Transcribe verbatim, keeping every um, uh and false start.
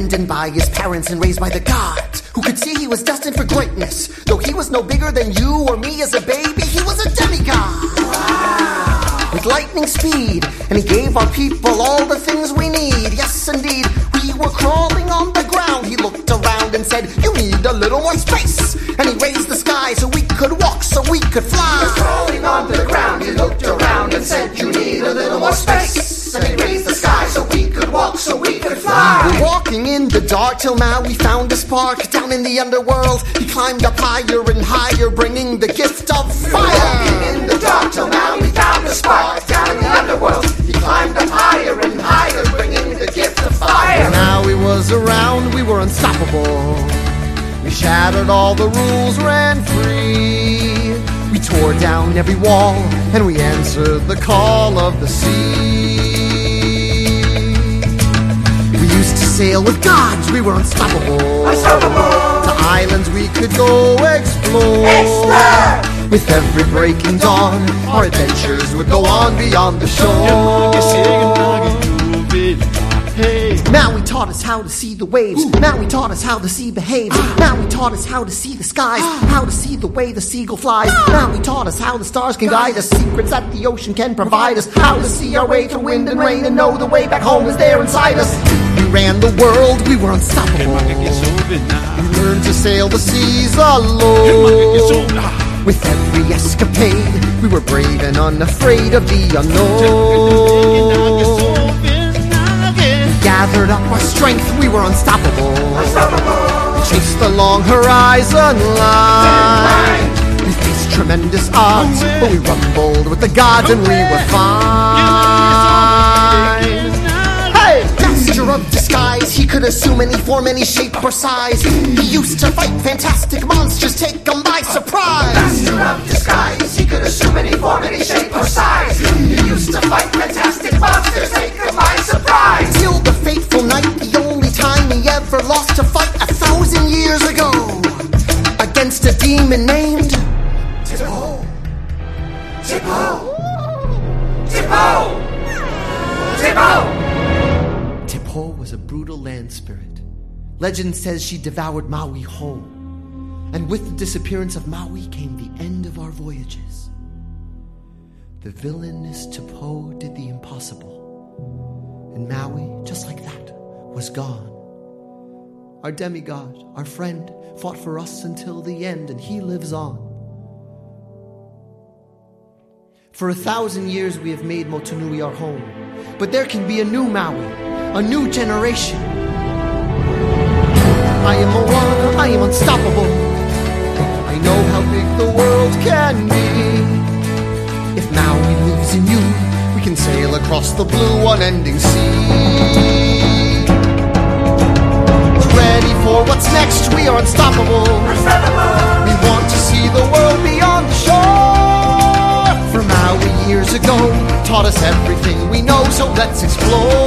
abandoned by his parents and raised by the gods, who could see he was destined for greatness. Though he was no bigger than you or me as a baby, he was a demigod. Wow. With lightning speed, and he gave our people all the things we need. Yes, indeed, we were crawling on the ground. He looked around and said, you need a little more space. And he raised the sky so we could walk, so we could fly. He was crawling on the ground. He looked around and said, you need a little more space. And he raised the sky so we could walk, so we could fly. We were walking in the dark till now we found a spark. Down in the underworld, he climbed up higher and higher, bringing the gift of fire. We were walking in the dark till now we found a spark. Down in the underworld, he climbed up higher and higher, bringing the gift of fire. And now he was around, we were unstoppable. We shattered all the rules, ran free. We tore down every wall, and we answered the call of the sea. We used to sail with gods, we were unstoppable. Unstoppable. To islands we could go explore. Explore. With every breaking dawn, our adventures would go on beyond the shore. Maui taught us how to see the waves. Maui taught us how the sea behaves. Maui taught us how to see the skies, how to see the way the seagull flies. Maui taught us how the stars can guide us, secrets that the ocean can provide us, how to see our way through wind and rain and know the way back home is there inside us. We ran the world, we were unstoppable. We learned to sail the seas alone. With every escapade, we were brave and unafraid of the unknown. Gathered up our strength, we were unstoppable. Unstoppable. Chased the long horizon line. We faced tremendous odds, but we rumbled with the gods and we were fine. Hey! Master of disguise, he could assume any form, any shape or size. He used to fight fantastic monsters, take them by surprise. Master of disguise, he could assume any form, any shape or size. He used to fight fantastic monsters, take them by surprise. Till the fateful night, the only time he ever lost a fight a thousand years ago, against a demon named Tipo. Tipo. Tipo. Tipo. Tipo was a brutal land spirit. Legend says she devoured Maui whole. And with the disappearance of Maui came the end of our voyages. The villainous Tipo did the impossible. And Maui, just like that, was gone. Our demigod, our friend, fought for us until the end, and he lives on. For a thousand years we have made Motunui our home, but there can be a new Maui, a new generation. I am Moana, I am unstoppable. I know how big the world can be. If Maui lives in you, we can sail across the blue unending sea. Ready for what's next, we are unstoppable. Unstoppable. We want to see the world beyond the shore. For Maui years ago taught us everything we know, so let's explore.